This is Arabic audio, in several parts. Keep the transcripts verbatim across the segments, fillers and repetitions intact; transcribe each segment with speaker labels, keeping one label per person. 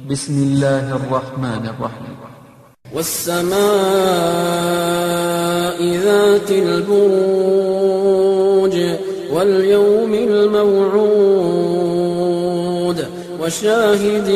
Speaker 1: بسم الله الرحمن الرحيم.
Speaker 2: والسماء ذات البروج واليوم الموعود وشاهد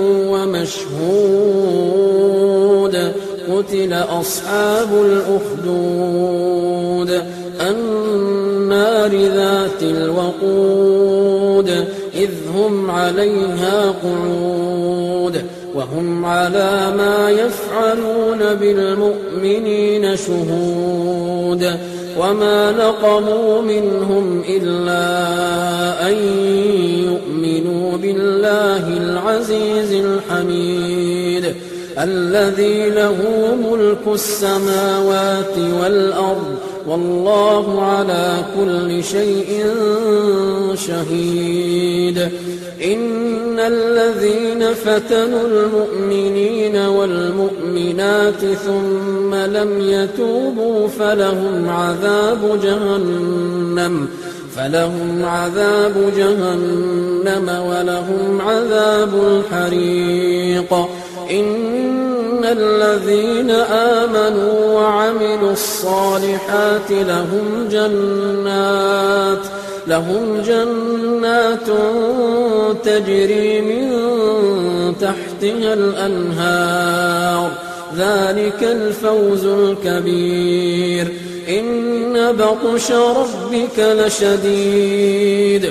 Speaker 2: ومشهود قتل أصحاب الأخدود النار ذات الوقود إذ هم عليها قعود وهم على ما يفعلون بالمؤمنين شهود وما نقموا منهم إلا أن يؤمنوا بالله العزيز الحميد الذي له ملك السماوات والأرض والله على كل شيء شهيد. إن الذين فتنوا المؤمنين والمؤمنات ثم لم يتوبوا فلهم عذاب جهنم فلهم عذاب جهنم ولهم عذاب الحريق. إن الذين آمنوا وعملوا الصالحات لهم جنات لهم جنات تجري من تحتها الأنهار ذلك الفوز الكبير. إن بطش ربك لشديد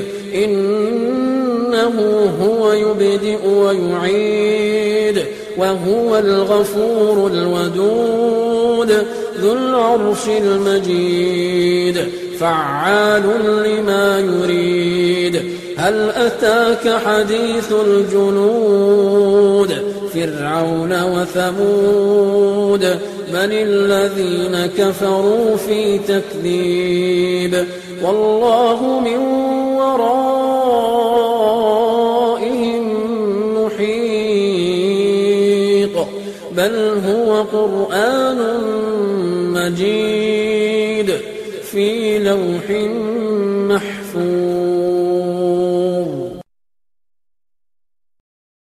Speaker 2: إنه هو يبدئ ويعيد وهو الغفور الودود ذو العرش المجيد فعال لما يريد. هل أتاك حديث الجنود فرعون وثمود بل الذين كفروا في تكذيب والله من ورائهم محيط بل هو قرآن مجيد في لوح محفوظ.